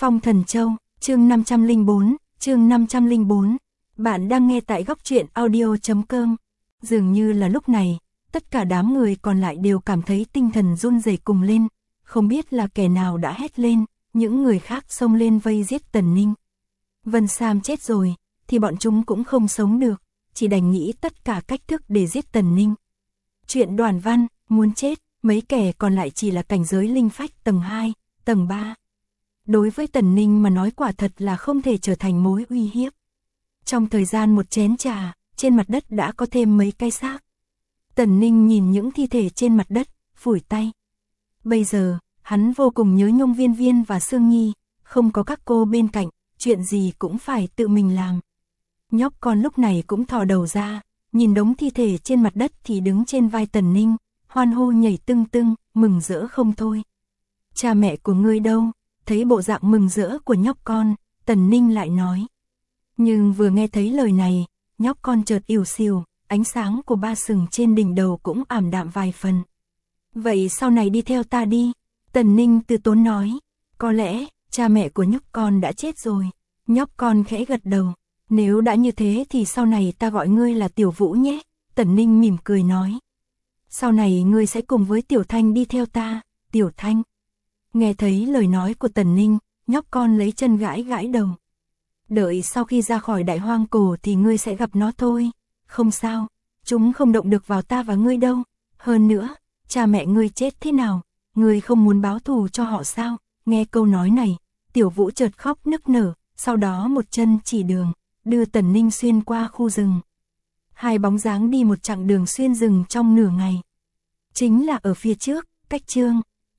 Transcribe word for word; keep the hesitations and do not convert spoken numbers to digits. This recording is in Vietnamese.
Phong Thần Châu, chương năm trăm lẻ bốn, chương năm trăm lẻ bốn. Bạn đang nghe tại góc truyện audio chấm com. Dường như là lúc này, tất cả đám người còn lại đều cảm thấy tinh thần run rẩy cùng lên, không biết là kẻ nào đã hét lên, những người khác xông lên vây giết Tần Ninh. Vân Sam chết rồi, thì bọn chúng cũng không sống được, chỉ đành nghĩ tất cả cách thức để giết Tần Ninh. Chuyện Đoàn Văn, muốn chết, mấy kẻ còn lại chỉ là cảnh giới linh phách tầng hai, tầng ba. Đối với Tần Ninh mà nói quả thật là không thể trở thành mối uy hiếp. Trong thời gian một chén trà, trên mặt đất đã có thêm mấy cái xác. Tần Ninh nhìn những thi thể trên mặt đất, phủi tay. Bây giờ, hắn vô cùng nhớ Nhung Viên Viên và Sương Nhi, không có các cô bên cạnh, chuyện gì cũng phải tự mình làm. Nhóc con lúc này cũng thò đầu ra, nhìn đống thi thể trên mặt đất thì đứng trên vai Tần Ninh, hoan hô nhảy tưng tưng, mừng rỡ không thôi. Cha mẹ của ngươi đâu? Thấy bộ dạng mừng rỡ của nhóc con, Tần Ninh lại nói. Nhưng vừa nghe thấy lời này, nhóc con chợt ỉu xìu, ánh sáng của ba sừng trên đỉnh đầu cũng ảm đạm vài phần. Vậy sau này đi theo ta đi, Tần Ninh từ tốn nói. Có lẽ, cha mẹ của nhóc con đã chết rồi. Nhóc con khẽ gật đầu. Nếu đã như thế thì sau này ta gọi ngươi là Tiểu Vũ nhé, Tần Ninh mỉm cười nói. Sau này ngươi sẽ cùng với Tiểu Thanh đi theo ta, Tiểu Thanh. Nghe thấy lời nói của Tần Ninh, nhóc con lấy chân gãi gãi đầu. Đợi sau khi ra khỏi đại hoang cổ thì ngươi sẽ gặp nó thôi. Không sao, chúng không động được vào ta và ngươi đâu. Hơn nữa, cha mẹ ngươi chết thế nào, ngươi không muốn báo thù cho họ sao? Nghe câu nói này, Tiểu Vũ chợt khóc nức nở, sau đó một chân chỉ đường, đưa Tần Ninh xuyên qua khu rừng. Hai bóng dáng đi một chặng đường xuyên rừng trong nửa ngày. Chính là ở phía trước, cách Trương